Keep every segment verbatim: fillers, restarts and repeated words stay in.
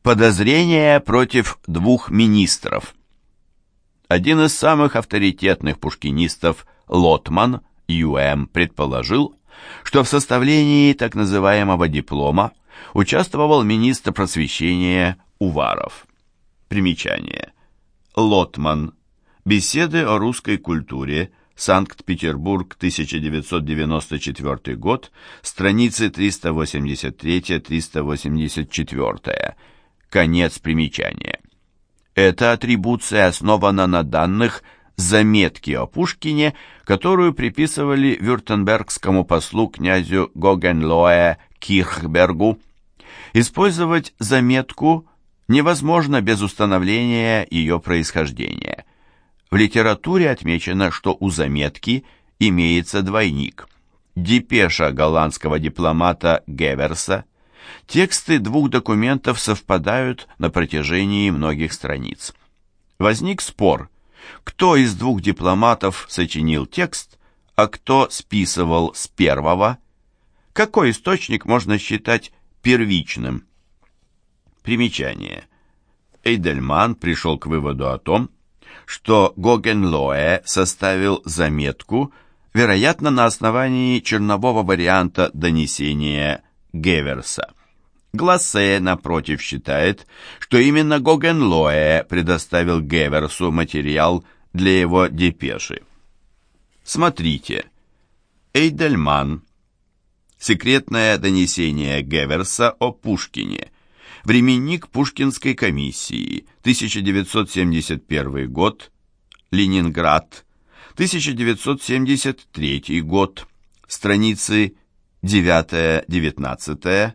Подозрения против двух министров. Один из самых авторитетных пушкинистов, Лотман, Ю М, предположил, что в составлении так называемого диплома участвовал министр просвещения Уваров. Примечание. Лотман. Беседы о русской культуре. Санкт-Петербург, тысяча девятьсот девяносто четвёртый год. Страницы триста восемьдесят три — триста восемьдесят четыре. Конец примечания. Эта атрибуция основана на данных заметки о Пушкине, которую приписывали вюртембергскому послу князю Гогенлоэ Кирхбергу. Использовать заметку невозможно без установления ее происхождения. В литературе отмечено, что у заметки имеется двойник. Депеша голландского дипломата Геверса. Тексты двух документов совпадают на протяжении многих страниц. Возник спор, кто из двух дипломатов сочинил текст, а кто списывал с первого, какой источник можно считать первичным. Примечание. Эйдельман пришел к выводу о том, что Гогенлоэ составил заметку, вероятно, на основании чернового варианта донесения Геверса. Глассе, напротив, считает, что именно Гогенлоэ предоставил Геверсу материал для его депеши. Смотрите. Эйдельман. Секретное донесение Геверса о Пушкине. Временник Пушкинской комиссии. тысяча девятьсот семьдесят первый год. Ленинград. тысяча девятьсот семьдесят третий год. Страницы девять-девятнадцать.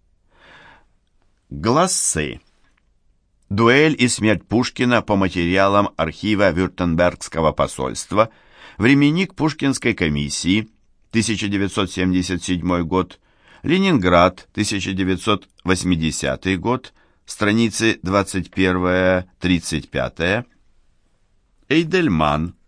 Глассы. Дуэль и смерть Пушкина по материалам архива Вюртембергского посольства. Временник Пушкинской комиссии. тысяча девятьсот семьдесят седьмой год. Ленинград. тысяча девятьсот восьмидесятый год. Страницы двадцать один — тридцать пять. Эйдельман.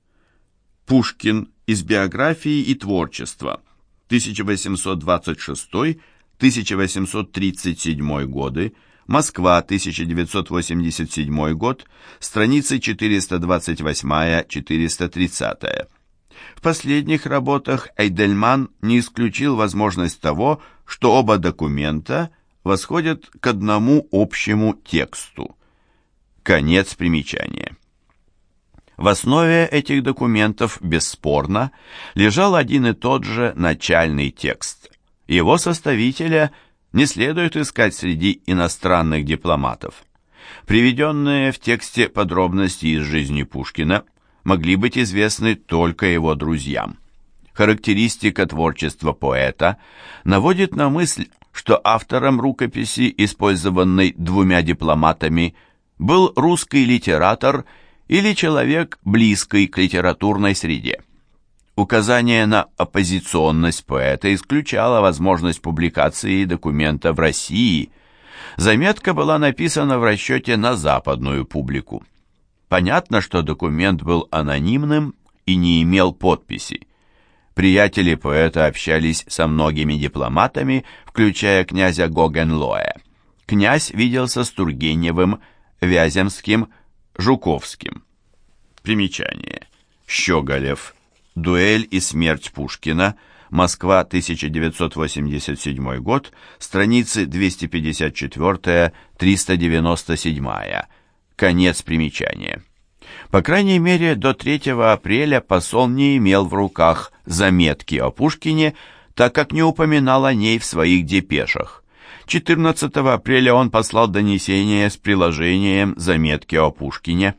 Пушкин. Из биографии и творчества. тысяча восемьсот двадцать шестой — тысяча восемьсот тридцать седьмой годы. Москва. тысяча девятьсот восемьдесят седьмой год. Страницы четыреста двадцать восемь — четыреста тридцать. В последних работах Эйдельман не исключил возможность того, что оба документа восходят к одному общему тексту. Конец примечания. В основе этих документов, бесспорно, лежал один и тот же начальный текст. Его составителя не следует искать среди иностранных дипломатов. Приведенные в тексте подробности из жизни Пушкина могли быть известны только его друзьям. Характеристика творчества поэта наводит на мысль, что автором рукописи, использованной двумя дипломатами, был русский литератор или человек, близкий к литературной среде. Указание на оппозиционность поэта исключало возможность публикации документа в России. Заметка была написана в расчете на западную публику. Понятно, что документ был анонимным и не имел подписи. Приятели поэта общались со многими дипломатами, включая князя Гогенлоэ. Князь виделся с Тургеневым, Вяземским, Жуковским. Примечание. Щеголев. Дуэль и смерть Пушкина. Москва, тысяча девятьсот восемьдесят седьмой год. Страницы двести пятьдесят четыре — триста девяносто семь. Конец примечания. По крайней мере, до третьего апреля посол не имел в руках заметки о Пушкине, так как не упоминал о ней в своих депешах. четырнадцатого апреля он послал донесение с приложением заметки о Пушкине.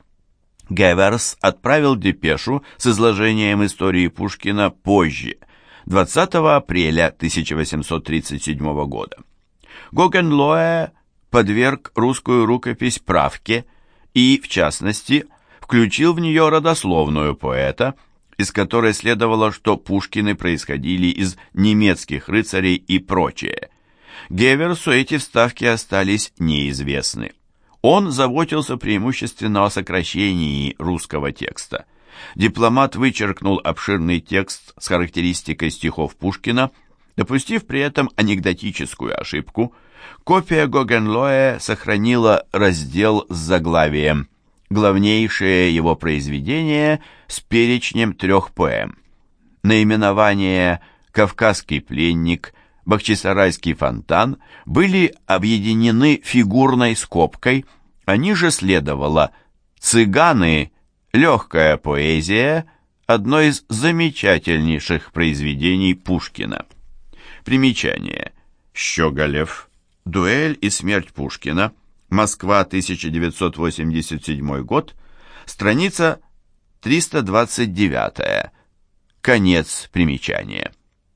Геверс отправил депешу с изложением истории Пушкина позже, двадцатого апреля тысяча восемьсот тридцать седьмого года. Гогенлоэ подверг русскую рукопись правке и, в частности, включил в нее родословную поэта, из которой следовало, что Пушкины происходили из немецких рыцарей и прочее. Геверсу эти вставки остались неизвестны. Он заботился преимущественно о сокращении русского текста. Дипломат вычеркнул обширный текст с характеристикой стихов Пушкина, допустив при этом анекдотическую ошибку. Копия Гогенлоэ сохранила раздел с заглавием «Главнейшие его произведения» с перечнем трех поэм. Наименования «Кавказский пленник», «Бахчисарайский фонтан» были объединены фигурной скобкой, а ниже следовало «Цыганы. Легкая поэзия», одно из замечательнейших произведений Пушкина. Примечание. Щеголев. Дуэль и смерть Пушкина. Москва, тысяча девятьсот восемьдесят седьмой год. Страница триста двадцать девять. Конец примечания.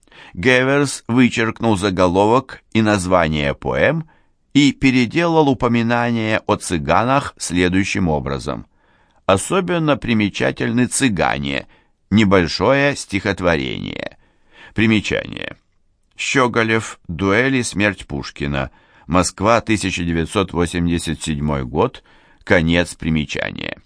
Геверс вычеркнул заголовок и название поэм и переделал упоминание о цыганах следующим образом. Особенно примечательны «Цыгане», небольшое стихотворение. Примечание. Щеголев. Дуэль и смерть Пушкина. Москва, тысяча девятьсот восемьдесят седьмой год. Конец примечания.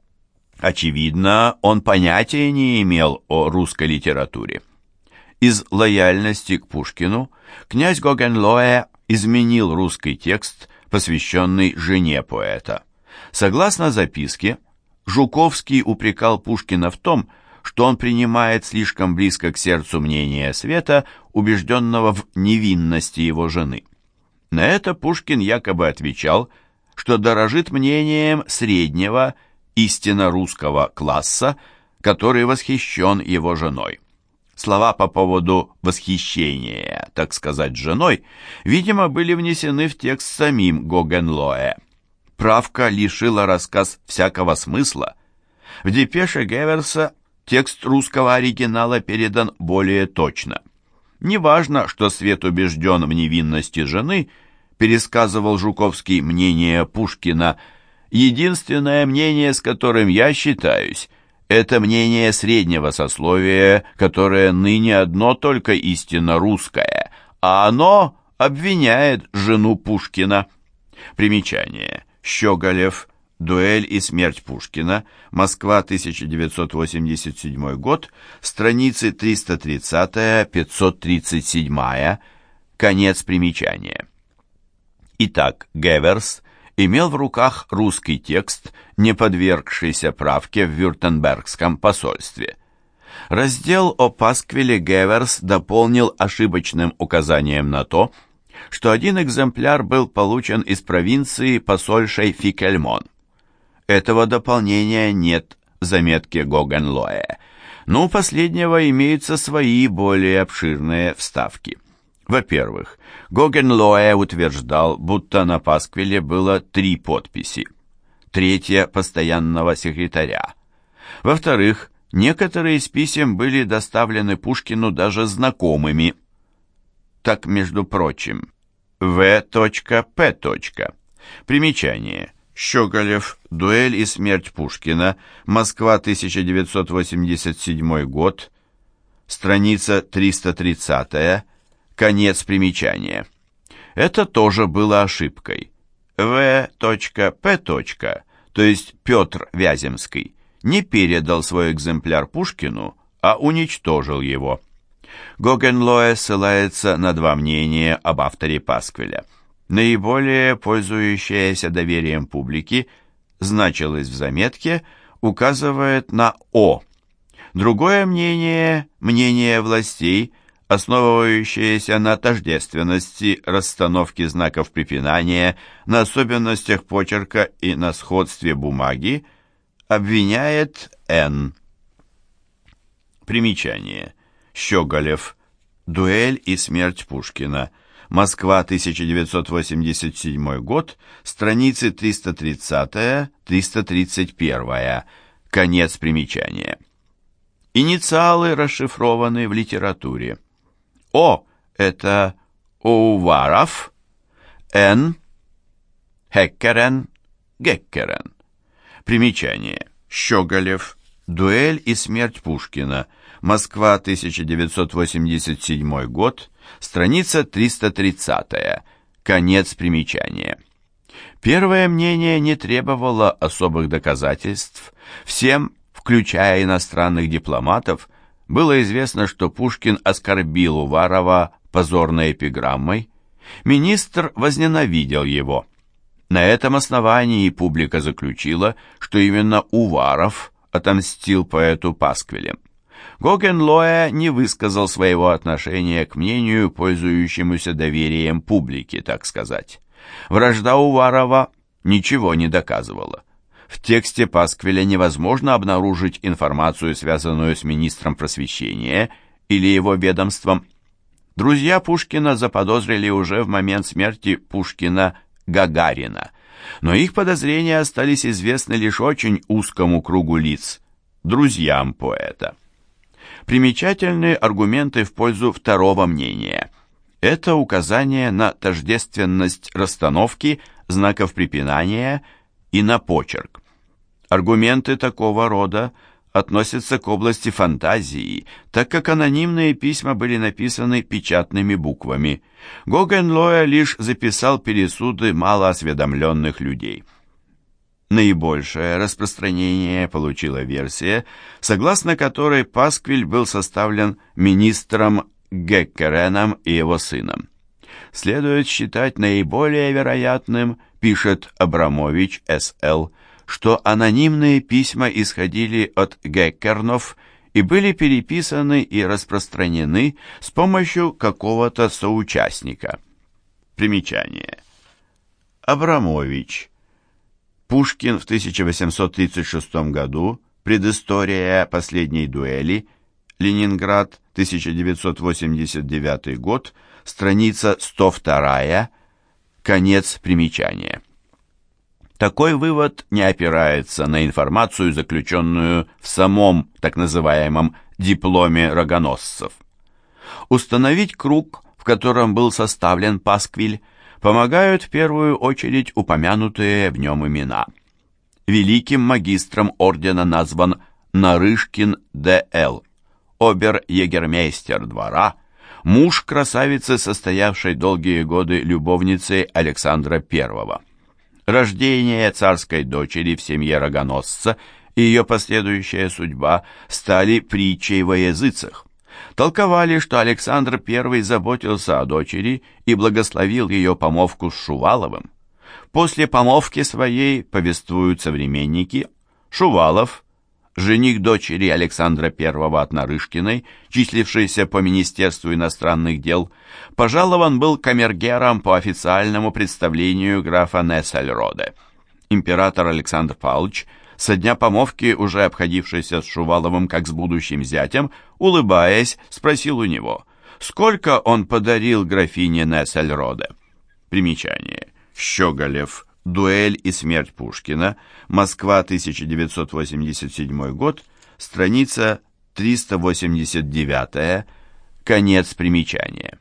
Очевидно, он понятия не имел о русской литературе. Из лояльности к Пушкину князь Гогенлоэ изменил русский текст, посвященный жене поэта. Согласно записке, Жуковский упрекал Пушкина в том, что он принимает слишком близко к сердцу мнение Света, убежденного в невинности его жены. На это Пушкин якобы отвечал, что дорожит мнением среднего, истинно русского класса, который восхищен его женой. Слова по поводу восхищения, так сказать, женой, видимо, были внесены в текст самим Гогенлоэ. Правка лишила рассказ всякого смысла. В депеше Геверса текст русского оригинала передан более точно. Неважно, что Свет убежден в невинности жены, пересказывал Жуковский мнение Пушкина. Единственное мнение, с которым я считаюсь, это мнение среднего сословия, которое ныне одно только истинно русское, а оно обвиняет жену Пушкина. Примечание. Щеголев. Дуэль и смерть Пушкина. Москва, тысяча девятьсот восемьдесят седьмой год. Страницы триста тридцать — пятьсот тридцать семь. Конец примечания. Итак, Геверс имел в руках русский текст, не подвергшийся правке в Вюртембергском посольстве. Раздел о пасквиле Геверс дополнил ошибочным указанием на то, что один экземпляр был получен из провинции посольшей Фикельмон. Этого дополнения нет в заметке Гогенлоэ, но у последнего имеются свои более обширные вставки. Во-первых, Гогенлоэ утверждал, будто на пасквиле было три подписи. Третья – постоянного секретаря. Во-вторых, некоторые из писем были доставлены Пушкину даже знакомыми. Так, между прочим, В П Примечание. Щеголев. Дуэль и смерть Пушкина. Москва, тысяча девятьсот восемьдесят седьмой год. Страница триста тридцать. Конец примечания. Это тоже было ошибкой. В П то есть Петр Вяземский, не передал свой экземпляр Пушкину, а уничтожил его. Гогенлоэ ссылается на два мнения об авторе пасквиля. Наиболее пользующееся доверием публики, значилось в заметке, указывает на О. Другое мнение, мнение властей, основывающееся на тождественности расстановки знаков препинания, на особенностях почерка и на сходстве бумаги, обвиняет Н. Примечание. Щеголев. Дуэль и смерть Пушкина. Москва, тысяча девятьсот восемьдесят седьмой год. Страницы триста тридцать — триста тридцать один. Конец примечания. Инициалы расшифрованы в литературе. О – это Оуваров, Н – Хеккерен, Геккерен. Примечание. Щеголев. Дуэль и смерть Пушкина. Москва, тысяча девятьсот восемьдесят седьмой год. Страница триста тридцать. Конец примечания. Первое мнение не требовало особых доказательств. Всем, включая иностранных дипломатов, было известно, что Пушкин оскорбил Уварова позорной эпиграммой. Министр возненавидел его. На этом основании публика заключила, что именно Уваров отомстил поэту пасквилем. Гогенлоэ не высказал своего отношения к мнению, пользующемуся доверием публики, так сказать. Вражда Уварова ничего не доказывала. В тексте пасквиля невозможно обнаружить информацию, связанную с министром просвещения или его ведомством. Друзья Пушкина заподозрили уже в момент смерти Пушкина Гагарина, но их подозрения остались известны лишь очень узкому кругу лиц, друзьям поэта. Примечательны аргументы в пользу второго мнения. Это указание на тождественность расстановки знаков препинания и на почерк. Аргументы такого рода относятся к области фантазии, так как анонимные письма были написаны печатными буквами. Гогенлоэ лишь записал пересуды малоосведомленных людей. Наибольшее распространение получила версия, согласно которой пасквиль был составлен министром Геккереном и его сыном. Следует считать наиболее вероятным, пишет Абрамович, С Л, что анонимные письма исходили от Геккернов и были переписаны и распространены с помощью какого-то соучастника. Примечание. Абрамович. Пушкин в тысяча восемьсот тридцать шестом году. Предыстория последней дуэли. Ленинград, тысяча девятьсот восемьдесят девятый год. Страница сто вторая. Конец примечания. Такой вывод не опирается на информацию, заключенную в самом так называемом дипломе рогоносцев. Установить круг, в котором был составлен пасквиль, помогают в первую очередь упомянутые в нем имена. Великим магистром ордена назван Нарышкин Д Л, обер-егермейстер двора, муж красавицы, состоявшей долгие годы любовницей Александра Первого. Рождение царской дочери в семье рогоносца и ее последующая судьба стали притчей во языцах. Толковали, что Александр Первый заботился о дочери и благословил ее помолвку с Шуваловым. После помолвки своей, повествуют современники, Шувалов, жених дочери Александра Первого от Нарышкиной, числившийся по Министерству иностранных дел, пожалован был камергером по официальному представлению графа Нессельроде. Император Александр Павлович, со дня помолвки, уже обходившийся с Шуваловым как с будущим зятем, улыбаясь, спросил у него, сколько он подарил графине Нессельроде. Примечание. Щеголев. Дуэль и смерть Пушкина. Москва, тысяча девятьсот восемьдесят седьмой год. Страница триста восемьдесят девять. Конец примечания.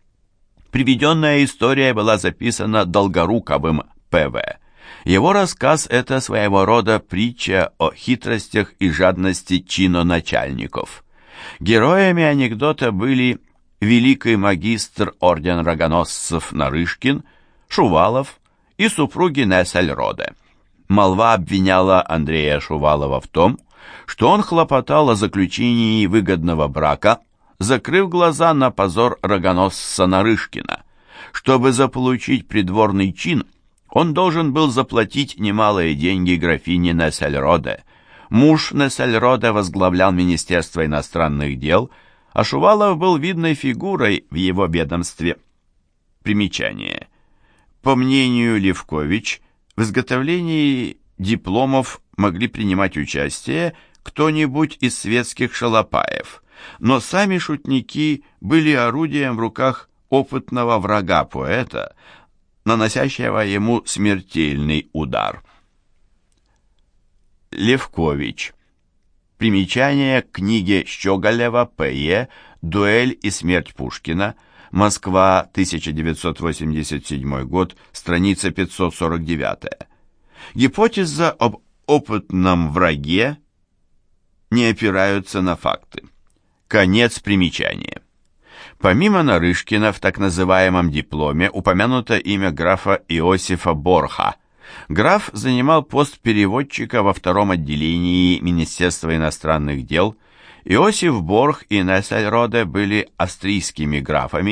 Приведенная история была записана Долгоруковым П В Его рассказ – это своего рода притча о хитростях и жадности чиноначальников. Героями анекдота были великий магистр орден рогоносцев Нарышкин, Шувалов и супруги Нессельроде. Молва обвиняла Андрея Шувалова в том, что он хлопотал о заключении выгодного брака, закрыв глаза на позор рогоносца Нарышкина. Чтобы заполучить придворный чин, он должен был заплатить немалые деньги графине Нессельроде. Муж Нессельроде возглавлял Министерство иностранных дел, а Шувалов был видной фигурой в его ведомстве. Примечание. По мнению Левкович, в изготовлении дипломов могли принимать участие кто-нибудь из светских шалопаев, но сами шутники были орудием в руках опытного врага поэта, наносящего ему смертельный удар. Левкович. Примечание к книге Щеголева П Е «Дуэль и смерть Пушкина», Москва, тысяча девятьсот восемьдесят седьмой год, страница пятьсот сорок девять. Гипотеза об опытном враге не опираются на факты. Конец примечания. Помимо Нарышкина в так называемом дипломе упомянуто имя графа Иосифа Борха. Граф занимал пост переводчика во втором отделении Министерства иностранных дел. Иосиф Борх и Нессельроде были австрийскими графами,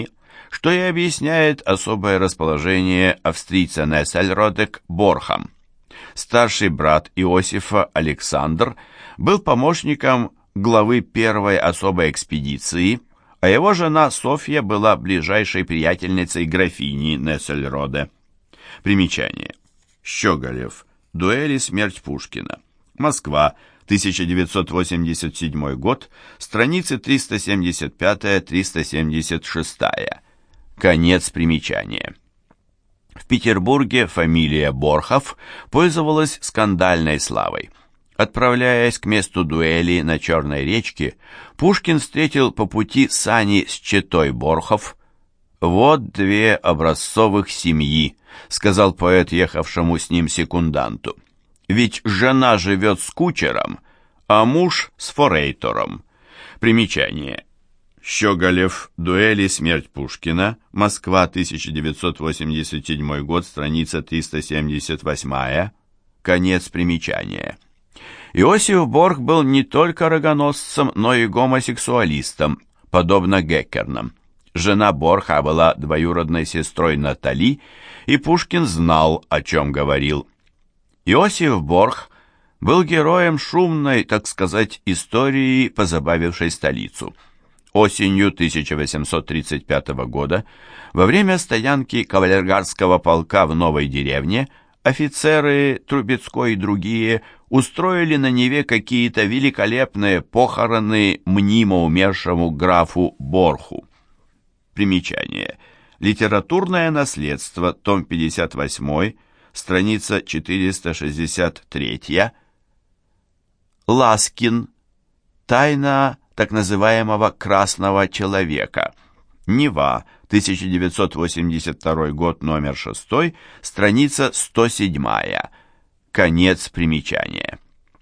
что и объясняет особое расположение австрийца Нессельроде к Борхам. Старший брат Иосифа Александр был помощником главы первой особой экспедиции, а его жена Софья была ближайшей приятельницей графини Нессельроде. Примечание. Щеголев. Дуэль и смерть Пушкина. Москва, тысяча девятьсот восемьдесят седьмой год, страницы триста семьдесят пять — триста семьдесят шесть. Конец примечания. В Петербурге фамилия Борхов пользовалась скандальной славой. Отправляясь к месту дуэли на Черной речке, Пушкин встретил по пути сани с четой Борхов. «Вот две образцовых семьи», — сказал поэт ехавшему с ним секунданту. «Ведь жена живет с кучером, а муж с форейтором». Примечание. Щеголев. Дуэль и смерть Пушкина. Москва, тысяча девятьсот восемьдесят седьмой год, страница триста семьдесят восемь. Конец примечания. Иосиф Борх был не только рогоносцем, но и гомосексуалистом, подобно Геккернам. Жена Борха была двоюродной сестрой Натали, и Пушкин знал, о чем говорил. Иосиф Борх был героем шумной, так сказать, истории, позабавившей столицу. Осенью тысяча восемьсот тридцать пятого года, во время стоянки кавалергардского полка в Новой деревне, офицеры, Трубецкой и другие, устроили на Неве какие-то великолепные похороны мнимо умершему графу Борху. Примечание. Литературное наследство, том пятьдесят восемь, страница четыреста шестьдесят три. Ласкин. Тайна так называемого «красного человека». Нева, тысяча девятьсот восемьдесят второй год, номер шесть, страница сто семь. Конец примечания.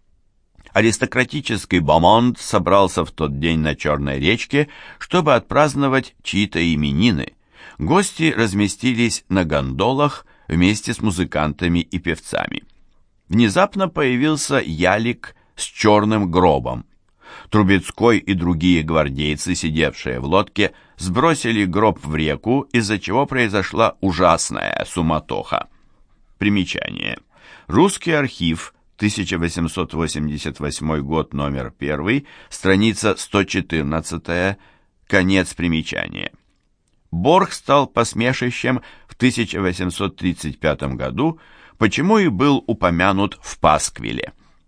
Аристократический бомонд собрался в тот день на Черной речке, чтобы отпраздновать чьи-то именины. Гости разместились на гондолах вместе с музыкантами и певцами. Внезапно появился ялик с черным гробом. Трубецкой и другие гвардейцы, сидевшие в лодке, сбросили гроб в реку, из-за чего произошла ужасная суматоха. Примечание. Русский архив, тысяча восемьсот восемьдесят восьмой год, номер один, страница сто четырнадцать, конец примечания. Борх стал посмешищем в тысяча восемьсот тридцать пятом году, почему и был упомянут в пасквиле.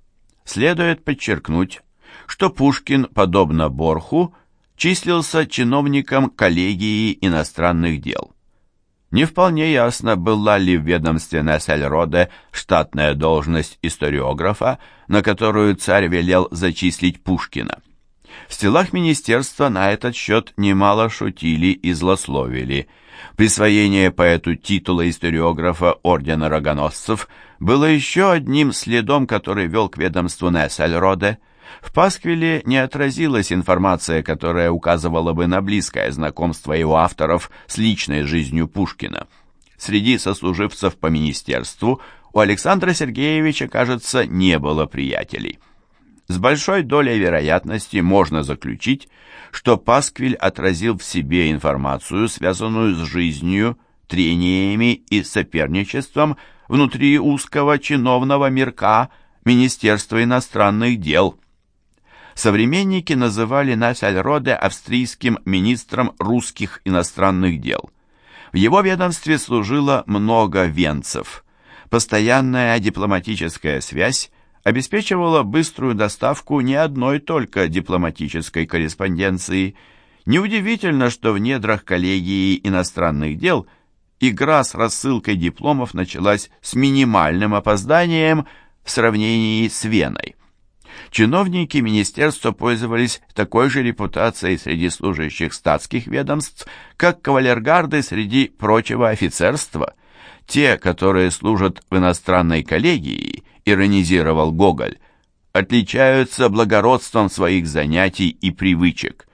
Следует подчеркнуть, что Пушкин, подобно Борху, числился чиновником коллегии иностранных дел. Не вполне ясно, была ли в ведомстве Нессельроде штатная должность историографа, на которую царь велел зачислить Пушкина. В стеллах министерства на этот счет немало шутили и злословили. Присвоение поэту титула историографа ордена рогоносцев было еще одним следом, который вел к ведомству Нессельроде. В пасквиле не отразилась информация, которая указывала бы на близкое знакомство его авторов с личной жизнью Пушкина. Среди сослуживцев по министерству у Александра Сергеевича, кажется, не было приятелей. С большой долей вероятности можно заключить, что пасквиль отразил в себе информацию, связанную с жизнью, трениями и соперничеством внутри узкого чиновного мирка Министерства иностранных дел. Современники называли Нессельроде австрийским министром русских иностранных дел. В его ведомстве служило много венцев. Постоянная дипломатическая связь обеспечивала быструю доставку не одной только дипломатической корреспонденции. Неудивительно, что в недрах коллегии иностранных дел игра с рассылкой дипломов началась с минимальным опозданием в сравнении с Веной. Чиновники министерства пользовались такой же репутацией среди служащих статских ведомств, как кавалергарды среди прочего офицерства. Те, которые служат в иностранной коллегии, иронизировал Гоголь, отличаются благородством своих занятий и привычек.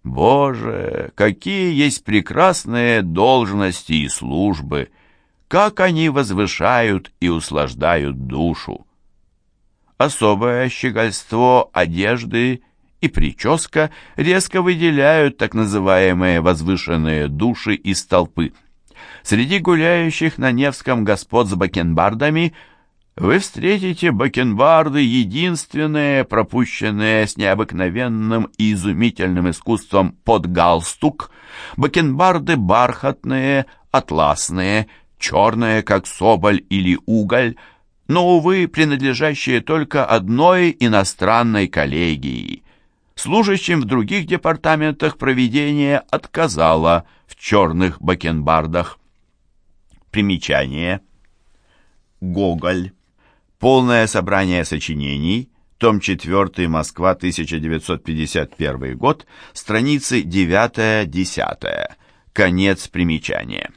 Боже, какие есть прекрасные должности и службы! Как они возвышают и услаждают душу! Особое щегольство одежды и прическа резко выделяют так называемые возвышенные души из толпы. Среди гуляющих на Невском господ с бакенбардами вы встретите бакенбарды единственные, пропущенные с необыкновенным и изумительным искусством под галстук, бакенбарды бархатные, атласные, черные, как соболь или уголь, но, увы, принадлежащие только одной иностранной коллегии. Служащим в других департаментах провидение отказало в черных бакенбардах. Примечание. Гоголь. Полное собрание сочинений. Том четвёртый. Москва. тысяча девятьсот пятьдесят первый год. Страницы девятое-десятое. Конец примечания.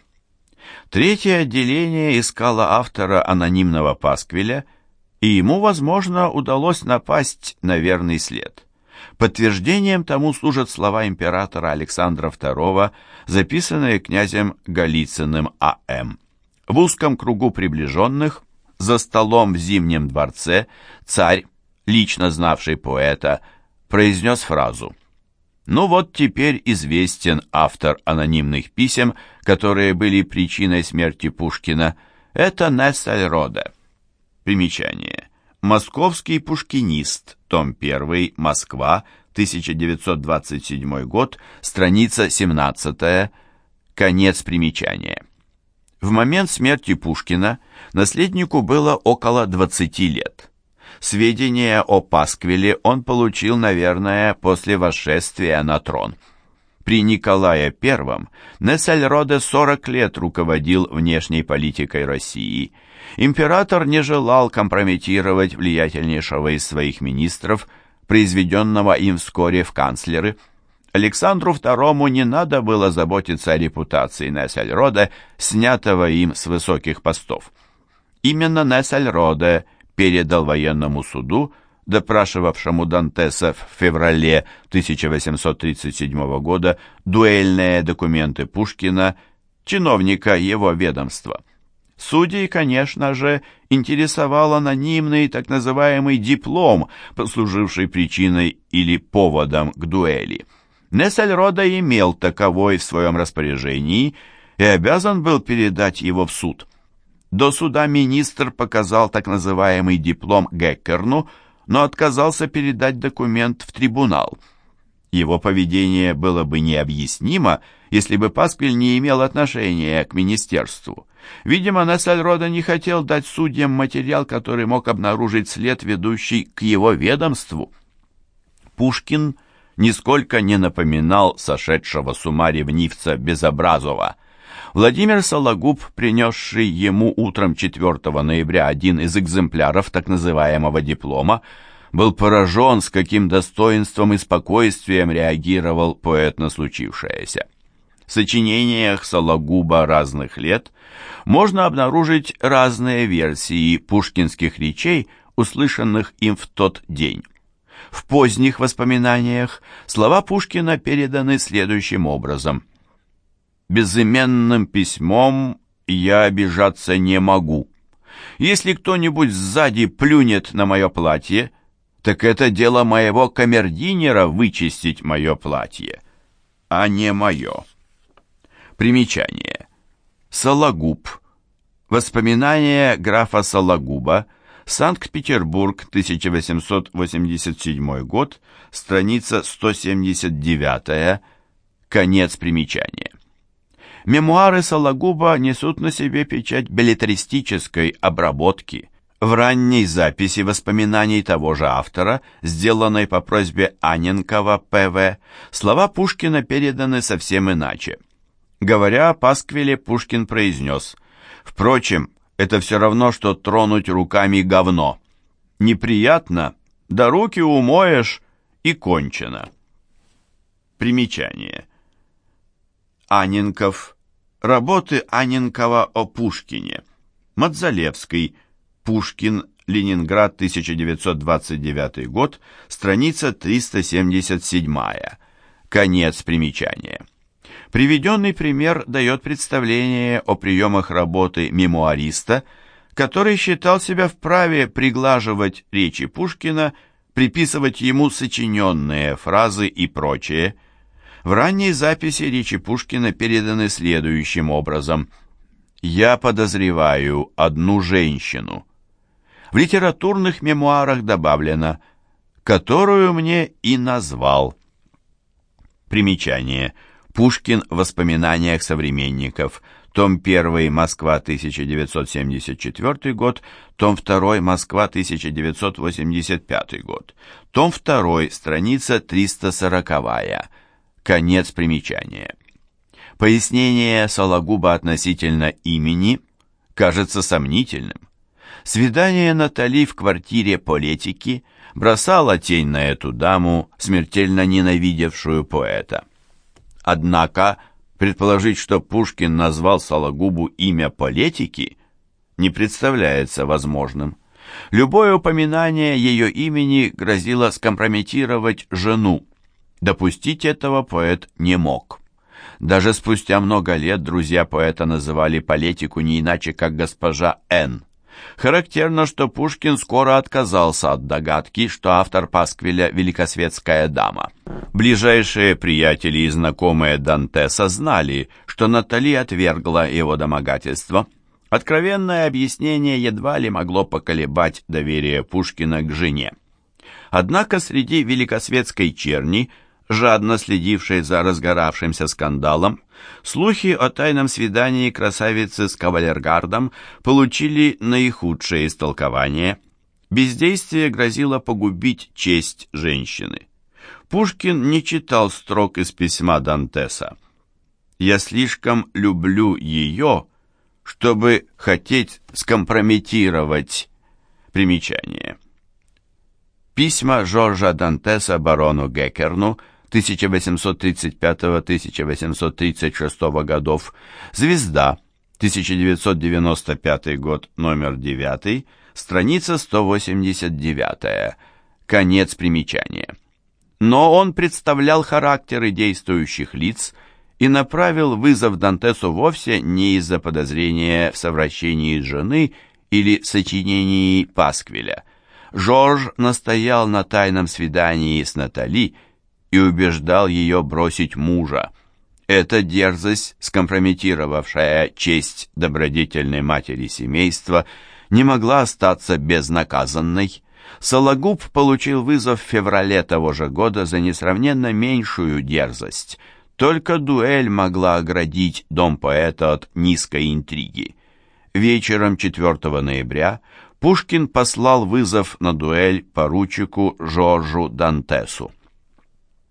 Третье отделение искало автора анонимного пасквиля, и ему, возможно, удалось напасть на верный след. Подтверждением тому служат слова императора Александра второго, записанные князем Голицыным А М В узком кругу приближенных, за столом в Зимнем дворце, царь, лично знавший поэта, произнес фразу: «Ну вот теперь известен автор анонимных писем, которые были причиной смерти Пушкина. Это Нессельроде». Примечание. Московский пушкинист, том первый, Москва, тысяча девятьсот двадцать седьмой год, страница семнадцатая, конец примечания. В момент смерти Пушкина наследнику было около двадцати лет. Сведения о пасквиле он получил, наверное, после восшествия на трон. При Николае Первом Нессельроде сорок лет руководил внешней политикой России. Император не желал компрометировать влиятельнейшего из своих министров, произведенного им вскоре в канцлеры. Александру второму не надо было заботиться о репутации Нессельроде, снятого им с высоких постов. Именно Нессельроде передал военному суду, допрашивавшему Дантеса в феврале тысяча восемьсот тридцать седьмого года, дуэльные документы Пушкина, чиновника его ведомства. Судей, конечно же, интересовал анонимный так называемый диплом, послуживший причиной или поводом к дуэли. Нессельроде имел таковой в своем распоряжении и обязан был передать его в суд. До суда министр показал так называемый диплом Геккерну, но отказался передать документ в трибунал. Его поведение было бы необъяснимо, если бы пасквиль не имел отношения к министерству. Видимо, Нессельроде не хотел дать судьям материал, который мог обнаружить след, ведущий к его ведомству. Пушкин нисколько не напоминал сошедшего с ума ревнивца Безобразова. Владимир Сологуб, принесший ему утром четвёртого ноября один из экземпляров так называемого диплома, был поражен, с каким достоинством и спокойствием реагировал поэт на случившееся. В сочинениях Сологуба разных лет можно обнаружить разные версии пушкинских речей, услышанных им в тот день. В поздних воспоминаниях слова Пушкина переданы следующим образом: «Безыменным письмом я обижаться не могу. Если кто-нибудь сзади плюнет на мое платье, так это дело моего камердинера вычистить мое платье, а не мое». Примечание. Сологуб. Воспоминания графа Сологуба. Санкт-Петербург, тысяча восемьсот восемьдесят седьмой год, страница сто семьдесят девятая, конец примечания. Мемуары Сологуба несут на себе печать беллетристической обработки. В ранней записи воспоминаний того же автора, сделанной по просьбе Анненкова П В, слова Пушкина переданы совсем иначе. Говоря о пасквиле, Пушкин произнес: «Впрочем, это все равно, что тронуть руками говно. Неприятно, да руки умоешь, и кончено». Примечание. Анненков. Работы Анненкова о Пушкине. Мадзалевский. Пушкин. Ленинград, тысяча девятьсот двадцать девятый год. Страница триста семьдесят семь. Конец примечания. Приведенный пример дает представление о приемах работы мемуариста, который считал себя вправе приглаживать речи Пушкина, приписывать ему сочиненные фразы и прочее. В ранней записи речи Пушкина переданы следующим образом: «Я подозреваю одну женщину». В литературных мемуарах добавлено «которую мне и назвал». Примечание. Пушкин в воспоминаниях современников. Том первый, Москва, тысяча девятьсот семьдесят четвёртый год. Том второй, Москва, тысяча девятьсот восемьдесят пятый год. Том второй, страница триста сороковая. Конец примечания. Пояснение Сологуба относительно имени кажется сомнительным. Свидание Натали в квартире Полетики бросало тень на эту даму, смертельно ненавидевшую поэта. Однако предположить, что Пушкин назвал Сологубу имя Полетики, не представляется возможным. Любое упоминание ее имени грозило скомпрометировать жену. Допустить этого поэт не мог. Даже спустя много лет друзья поэта называли Полетику не иначе, как госпожа Н. Характерно, что Пушкин скоро отказался от догадки, что автор пасквиля «Великосветская дама». Ближайшие приятели и знакомые Дантеса знали, что Натали отвергла его домогательство. Откровенное объяснение едва ли могло поколебать доверие Пушкина к жене. Однако среди великосветской черни, жадно следившей за разгоравшимся скандалом, слухи о тайном свидании красавицы с кавалергардом получили наихудшее истолкование. Бездействие грозило погубить честь женщины. Пушкин не читал строк из письма Дантеса. «Я слишком люблю ее, чтобы хотеть скомпрометировать». Примечание. Письма Жоржа Дантеса барону Геккерну тысяча восемьсот тридцать пятого — тысяча восемьсот тридцать шестого годов, «Звезда», тысяча девятьсот девяносто пятый год, номер девятый, страница сто восемьдесят девятая, конец примечания. Но он представлял характеры действующих лиц и направил вызов Дантесу вовсе не из-за подозрения в совращении жены или сочинении пасквиля. Жорж настоял на тайном свидании с Натали и убеждал ее бросить мужа. Эта дерзость, скомпрометировавшая честь добродетельной матери семейства, не могла остаться безнаказанной. Сологуб получил вызов в феврале того же года за несравненно меньшую дерзость. Только дуэль могла оградить дом поэта от низкой интриги. Вечером четвёртого ноября Пушкин послал вызов на дуэль поручику Жоржу Дантесу.